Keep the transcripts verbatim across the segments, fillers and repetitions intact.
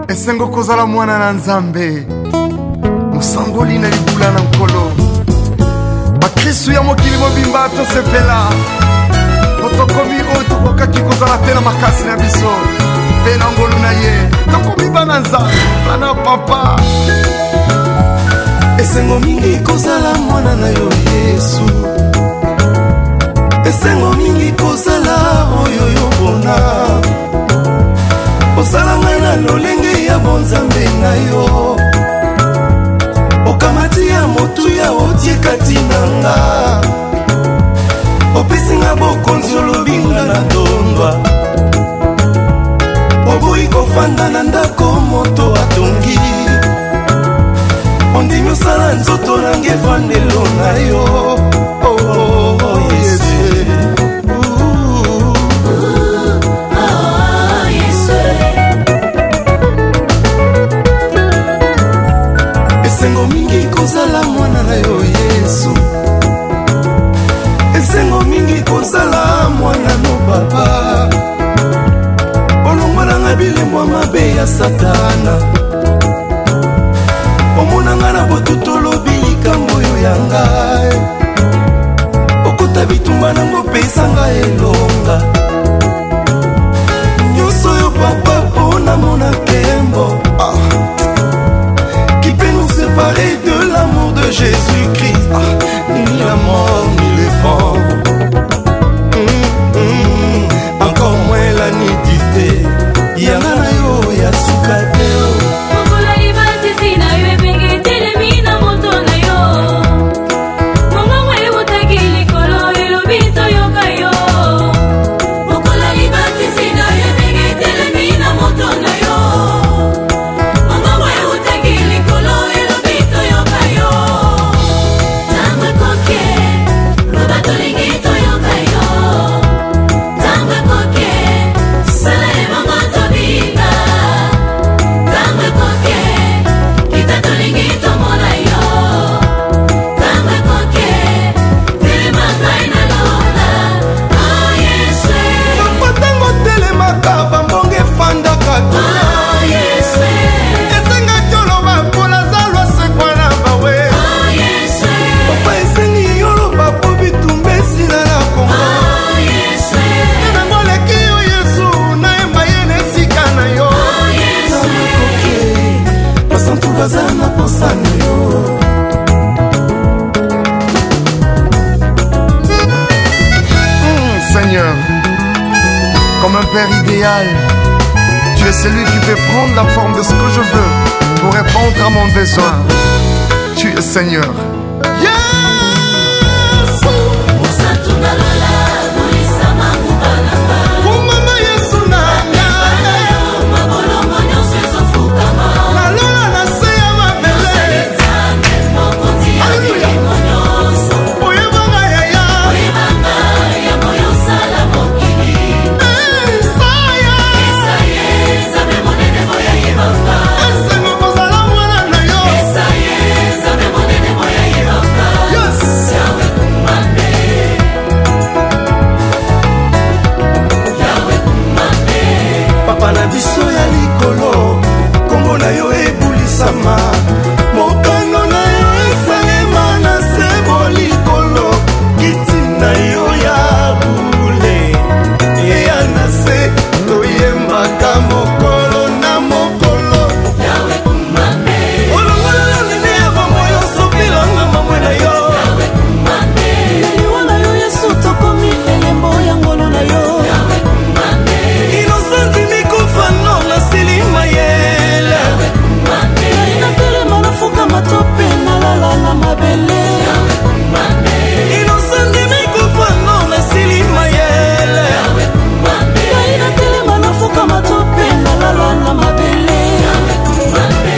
esengo kozala mwana na nzambe mosangoli na libula na nkolo bakristu ya mokili mobimba tosepela tokomi oyo tokokaki kozala te na makasi na biso mpe na ngolu na ye tokomi bana nzambe bana papa esengo mingi kozala mwana na yo Yesu esengo mingi kozala oyo yobona osala ngai na lolenge ya bonzambe na yo okamati ya motu ya otie kati na nga opesi nga bokonzi olobinga na ndondwa oboyi kofanda na ndako moto atongi ondimi osala nzoto nange efandelo na yo oh, oh, oh, yes. Esengo mingi kozala mwana na yo Yesu esengo mingi kozala mwana no papa olongolanga bilembo mabe ya satana omonanga na botuto lobi likambo oyo ya ngai okota bitumba nango pesanga elonga nyonso yo papa mpona mona nkembo ah. Qui peut nous séparer de l'amour de Jésus-Christ ah. Ni la mort ni le vent mm, mm. Encore moins la nudité yanga na yo ya sukateo Seigneur, comme un père idéal, tu es celui qui peut prendre la forme de ce que je veux pour répondre à mon besoin. Tu es Seigneur. Yeah! mokano na yo esalema na sebo likolo kiti na yo ya bule eya na se toyembaka mokolo na mokolo yawe kumame olongola lonene ya bango nyonso bilanga mamwe na yo yawe kumame eliwa na yo Yesu tokomi elembo ya ngolo na yo yawe kumame inosanti mikufa no na silima yele yawe kumame fuka matope na lala na mabele yawe kumame inosendi mikufa no na silima yele yawe kumame ina telema na fuka matope na lala na mabele yawe kumame.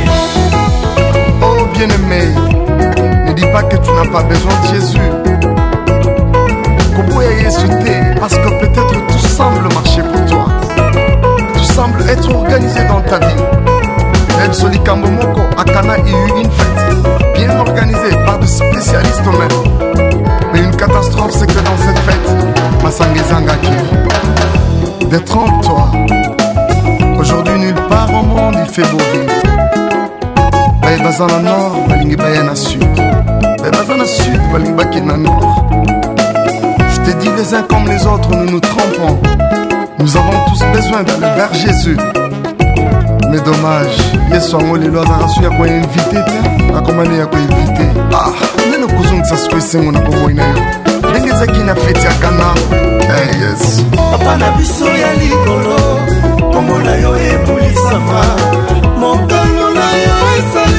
Oh bien-aimé, ne dis pas que tu n'as pas besoin de Jésus. Koboya Yesu te, parce que peut-être tout semble marcher pour toi, tout semble être organisé dans ta vie. El Solikambo Moko à Kana a eu une fête bien organisée par des spécialistes même. Mais une catastrophe, c'est que dans cette fête, Masangi Zangaki, détrompe-toi. Aujourd'hui nulle part au monde il fait beau vivre. Baye baza na nord, balingi baye na sud. Baye baza na sud, balingi baki na nord. Je te dis les uns comme les autres, nous nous trompons. Nous avons tous besoin d'aller vers Jésus. Mais dommage, Yesu angolelo azarasu ya kwa invité te, akomane ya kwa invité. Ah, neno kuzungisa siku isengo na bobo inayo. Ndenge zaki na feti ya Ghana. Eh yes. Papa na biso ya likolo, kombo na yo ebulisama. Mokano na yo esali